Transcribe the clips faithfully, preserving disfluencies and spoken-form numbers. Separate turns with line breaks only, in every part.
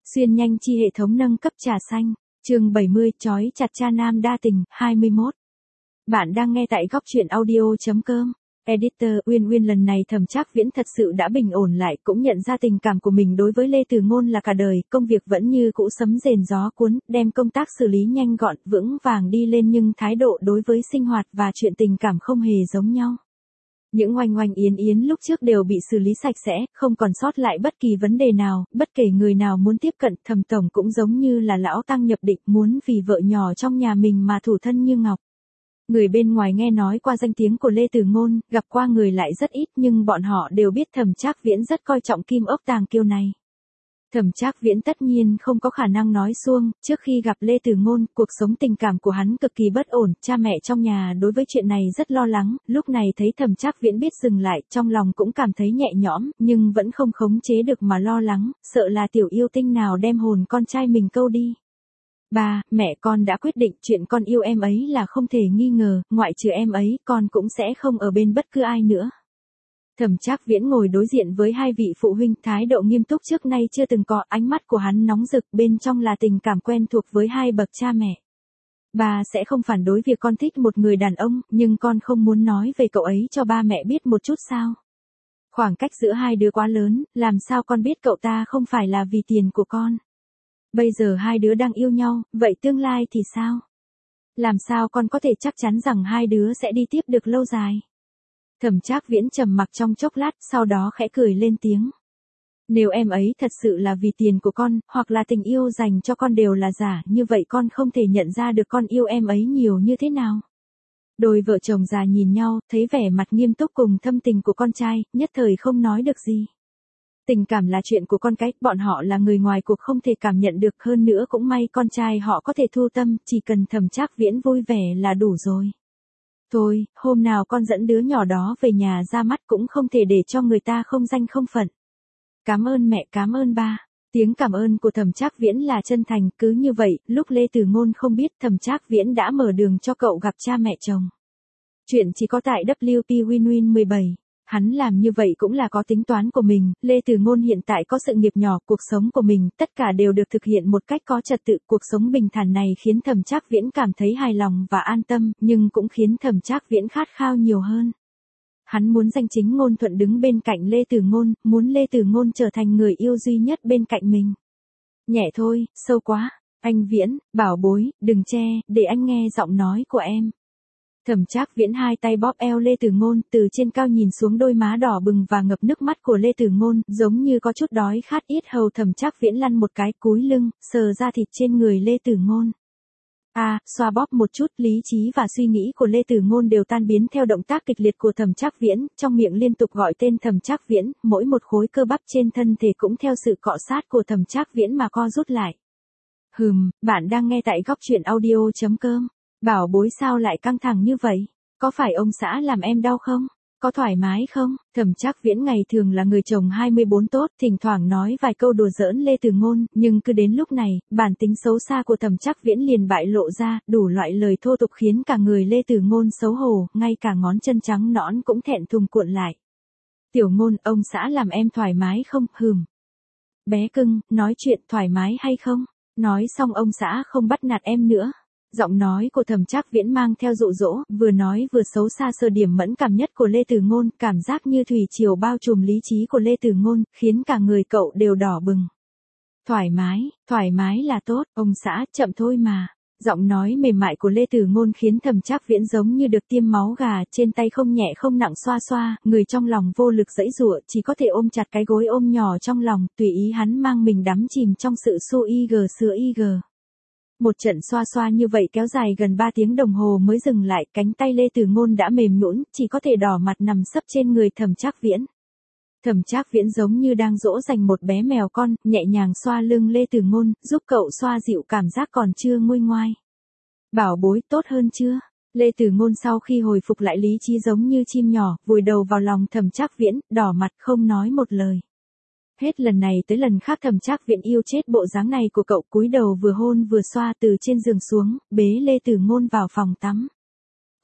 Xuyên nhanh chi hệ thống nâng cấp trà xanh, chương bảy mươi, chói chặt cha nam đa tình, hai mươi mốt. Bạn đang nghe tại góc truyện audio.com. Editor Uyên Uyên lần này Thẩm Trác Viễn thật sự đã bình ổn lại, cũng nhận ra tình cảm của mình đối với Lê Từ Ngôn là cả đời, công việc vẫn như cũ sấm rền gió cuốn, đem công tác xử lý nhanh gọn, vững vàng đi lên, nhưng thái độ đối với sinh hoạt và chuyện tình cảm không hề giống nhau. Những oanh oanh yến yến lúc trước đều bị xử lý sạch sẽ, không còn sót lại bất kỳ vấn đề nào, bất kể người nào muốn tiếp cận, Thẩm tổng cũng giống như là lão tăng nhập định, muốn vì vợ nhỏ trong nhà mình mà thủ thân như ngọc. Người bên ngoài nghe nói qua danh tiếng của Lê Từ Ngôn, gặp qua người lại rất ít, nhưng bọn họ đều biết Thẩm Trác Viễn rất coi trọng kim ốc tàng kiêu này. Thẩm Trác Viễn tất nhiên không có khả năng nói suông, trước khi gặp Lê Từ Ngôn, cuộc sống tình cảm của hắn cực kỳ bất ổn, cha mẹ trong nhà đối với chuyện này rất lo lắng, lúc này thấy Thẩm Trác Viễn biết dừng lại, trong lòng cũng cảm thấy nhẹ nhõm, nhưng vẫn không khống chế được mà lo lắng, sợ là tiểu yêu tinh nào đem hồn con trai mình câu đi. Ba, mẹ con đã quyết định chuyện con yêu em ấy là không thể nghi ngờ, ngoại trừ em ấy, con cũng sẽ không ở bên bất cứ ai nữa. Thẩm Trác Viễn ngồi đối diện với hai vị phụ huynh, thái độ nghiêm túc trước nay chưa từng có, ánh mắt của hắn nóng rực, bên trong là tình cảm quen thuộc với hai bậc cha mẹ. Ba sẽ không phản đối việc con thích một người đàn ông, nhưng con không muốn nói về cậu ấy cho ba mẹ biết một chút sao? Khoảng cách giữa hai đứa quá lớn, làm sao con biết cậu ta không phải là vì tiền của con? Bây giờ hai đứa đang yêu nhau, vậy tương lai thì sao? Làm sao con có thể chắc chắn rằng hai đứa sẽ đi tiếp được lâu dài? Thẩm Trác Viễn trầm mặc trong chốc lát, sau đó khẽ cười lên tiếng. Nếu em ấy thật sự là vì tiền của con, hoặc là tình yêu dành cho con đều là giả, như vậy con không thể nhận ra được con yêu em ấy nhiều như thế nào. Đôi vợ chồng già nhìn nhau, thấy vẻ mặt nghiêm túc cùng thâm tình của con trai, nhất thời không nói được gì. Tình cảm là chuyện của con cái, bọn họ là người ngoài cuộc không thể cảm nhận được, hơn nữa cũng may con trai họ có thể thu tâm, chỉ cần Thẩm Trác Viễn vui vẻ là đủ rồi. Thôi, hôm nào con dẫn đứa nhỏ đó về nhà ra mắt, cũng không thể để cho người ta không danh không phận. Cảm ơn mẹ, cảm ơn ba. Tiếng cảm ơn của Thẩm Trác Viễn là chân thành, cứ như vậy, lúc Lê Từ Ngôn không biết, Thẩm Trác Viễn đã mở đường cho cậu gặp cha mẹ chồng. Chuyện chỉ có tại W P Win Win mười bảy. Hắn làm như vậy cũng là có tính toán của mình, Lê Từ Ngôn hiện tại có sự nghiệp nhỏ, cuộc sống của mình, tất cả đều được thực hiện một cách có trật tự, cuộc sống bình thản này khiến Thẩm Trác Viễn cảm thấy hài lòng và an tâm, nhưng cũng khiến Thẩm Trác Viễn khát khao nhiều hơn. Hắn muốn danh chính ngôn thuận đứng bên cạnh Lê Từ Ngôn, muốn Lê Từ Ngôn trở thành người yêu duy nhất bên cạnh mình. Nhẹ thôi, sâu quá, anh Viễn, bảo bối, đừng che, để anh nghe giọng nói của em. Thẩm Trác Viễn hai tay bóp eo Lê Từ Ngôn, từ trên cao nhìn xuống đôi má đỏ bừng và ngập nước mắt của Lê Từ Ngôn, giống như có chút đói khát, yết hầu Thẩm Trác Viễn lăn một cái, cúi lưng, sờ ra thịt trên người Lê Từ Ngôn. A, à, xoa bóp một chút, lý trí và suy nghĩ của Lê Từ Ngôn đều tan biến theo động tác kịch liệt của Thẩm Trác Viễn, trong miệng liên tục gọi tên Thẩm Trác Viễn, mỗi một khối cơ bắp trên thân thể cũng theo sự cọ sát của Thẩm Trác Viễn mà co rút lại. Hừm, bạn đang nghe tại góc truyện audio.com. Bảo bối sao lại căng thẳng như vậy? Có phải ông xã làm em đau không? Có thoải mái không? Thẩm Trác Viễn ngày thường là người chồng hai mươi bốn tốt, thỉnh thoảng nói vài câu đùa giỡn Lê Từ Ngôn, nhưng cứ đến lúc này, bản tính xấu xa của Thẩm Trác Viễn liền bại lộ ra, đủ loại lời thô tục khiến cả người Lê Từ Ngôn xấu hổ, ngay cả ngón chân trắng nõn cũng thẹn thùng cuộn lại. Tiểu Ngôn, ông xã làm em thoải mái không? Hừm. Bé cưng, nói chuyện thoải mái hay không? Nói xong ông xã không bắt nạt em nữa. Giọng nói của Thẩm Trác Viễn mang theo dụ dỗ, vừa nói vừa xấu xa sờ điểm mẫn cảm nhất của Lê Từ Ngôn, cảm giác như thủy triều bao trùm lý trí của Lê Từ Ngôn, khiến cả người cậu đều đỏ bừng. Thoải mái, thoải mái là tốt, ông xã, chậm thôi mà. Giọng nói mềm mại của Lê Từ Ngôn khiến Thẩm Trác Viễn giống như được tiêm máu gà, trên tay không nhẹ không nặng xoa xoa, người trong lòng vô lực giãy giụa, chỉ có thể ôm chặt cái gối ôm nhỏ trong lòng, tùy ý hắn mang mình đắm chìm trong sự xô y gờ sữa y gờ. Một trận xoa xoa như vậy kéo dài gần ba tiếng đồng hồ mới dừng lại, cánh tay Lê Từ Ngôn đã mềm nhũn, chỉ có thể đỏ mặt nằm sấp trên người Thẩm Trác Viễn. Thẩm Trác Viễn giống như đang dỗ dành một bé mèo con, nhẹ nhàng xoa lưng Lê Từ Ngôn, giúp cậu xoa dịu cảm giác còn chưa nguôi ngoai. Bảo bối, tốt hơn chưa? Lê Từ Ngôn sau khi hồi phục lại lý trí giống như chim nhỏ, vùi đầu vào lòng Thẩm Trác Viễn, đỏ mặt không nói một lời. Hết lần này tới lần khác Thẩm Trác Viễn yêu chết bộ dáng này của cậu, cúi đầu vừa hôn vừa xoa từ trên giường xuống, bế Lê Từ Ngôn vào phòng tắm.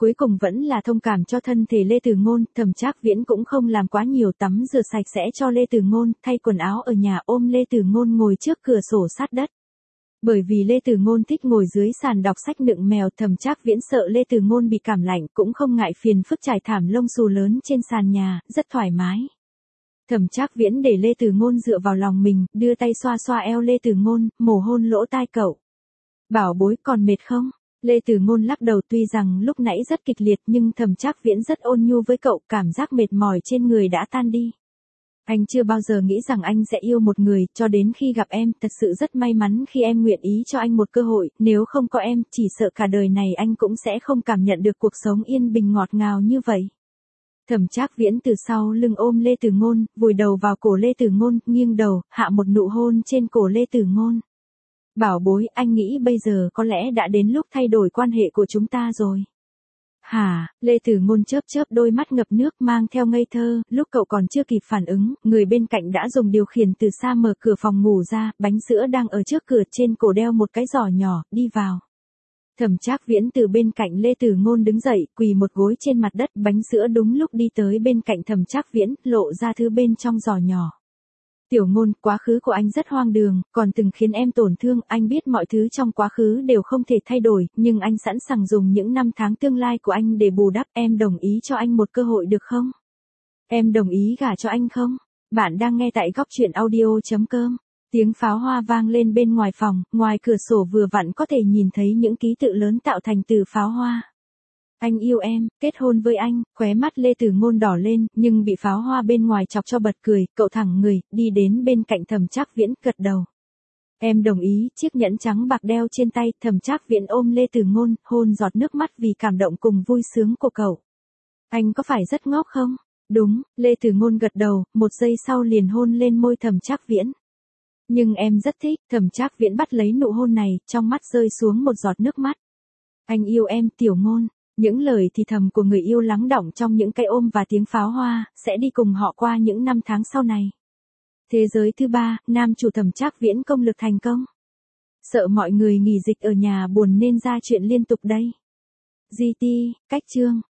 cuối cùng vẫn là thông cảm cho thân thể Lê Tử Ngôn, Thẩm Trác Viễn cũng không làm quá nhiều, tắm rửa sạch sẽ cho Lê Tử Ngôn, thay quần áo ở nhà, ôm Lê Tử Ngôn ngồi trước cửa sổ sát đất. Bởi vì Lê Tử Ngôn thích ngồi dưới sàn đọc sách nựng mèo, Thẩm Trác Viễn sợ Lê Tử Ngôn bị cảm lạnh, cũng không ngại phiền phức trải thảm lông xù lớn trên sàn nhà, rất thoải mái. Thẩm Trác Viễn để Lê Tử Ngôn dựa vào lòng mình, đưa tay xoa xoa eo Lê Tử Ngôn, mổ hôn lỗ tai cậu. Bảo bối, còn mệt không? Lê Tử Ngôn lắc đầu, tuy rằng lúc nãy rất kịch liệt nhưng Thẩm Trác Viễn rất ôn nhu với cậu, cảm giác mệt mỏi trên người đã tan đi. Anh chưa bao giờ nghĩ rằng anh sẽ yêu một người, cho đến khi gặp em, thật sự rất may mắn khi em nguyện ý cho anh một cơ hội, nếu không có em, chỉ sợ cả đời này anh cũng sẽ không cảm nhận được cuộc sống yên bình ngọt ngào như vậy. Thẩm Trác Viễn từ sau lưng ôm Lê Tử Ngôn, vùi đầu vào cổ Lê Tử Ngôn, nghiêng đầu, hạ một nụ hôn trên cổ Lê Tử Ngôn. Bảo bối, anh nghĩ bây giờ có lẽ đã đến lúc thay đổi quan hệ của chúng ta rồi. Hả? Lê Tử Ngôn chớp chớp đôi mắt ngập nước mang theo ngây thơ, lúc cậu còn chưa kịp phản ứng, người bên cạnh đã dùng điều khiển từ xa mở cửa phòng ngủ ra, bánh sữa đang ở trước cửa, trên cổ đeo một cái giỏ nhỏ, đi vào. Thẩm Trác Viễn từ bên cạnh Lê Tử Ngôn đứng dậy, quỳ một gối trên mặt đất, bánh sữa đúng lúc đi tới bên cạnh Thẩm Trác Viễn, lộ ra thứ bên trong giỏ nhỏ. Tiểu Ngôn, quá khứ của anh rất hoang đường, còn từng khiến em tổn thương, anh biết mọi thứ trong quá khứ đều không thể thay đổi, nhưng anh sẵn sàng dùng những năm tháng tương lai của anh để bù đắp, em đồng ý cho anh một cơ hội được không? Em đồng ý gả cho anh không? Bạn đang nghe tại góc truyện audio chấm com. Tiếng pháo hoa vang lên bên ngoài phòng, ngoài cửa sổ vừa vặn có thể nhìn thấy những ký tự lớn tạo thành từ pháo hoa. Anh yêu em, kết hôn với anh, khóe mắt Lê Tử Ngôn đỏ lên, nhưng bị pháo hoa bên ngoài chọc cho bật cười, cậu thẳng người, đi đến bên cạnh Thẩm Trác Viễn, gật đầu. Em đồng ý, chiếc nhẫn trắng bạc đeo trên tay, Thẩm Trác Viễn ôm Lê Tử Ngôn, hôn giọt nước mắt vì cảm động cùng vui sướng của cậu. Anh có phải rất ngốc không? Đúng, Lê Tử Ngôn gật đầu, một giây sau liền hôn lên môi Thẩm Trác Viễn. Nhưng em rất thích, Thẩm Trác Viễn bắt lấy nụ hôn này, trong mắt rơi xuống một giọt nước mắt. Anh yêu em, Tiểu Ngôn. Những lời thì thầm của người yêu lắng đọng trong những cái ôm và tiếng pháo hoa, sẽ đi cùng họ qua những năm tháng sau này. Thế giới thứ ba, nam chủ Thẩm Trác Viễn công lực thành công. Sợ mọi người nghỉ dịch ở nhà buồn nên ra chuyện liên tục đây. giê tê, cách chương.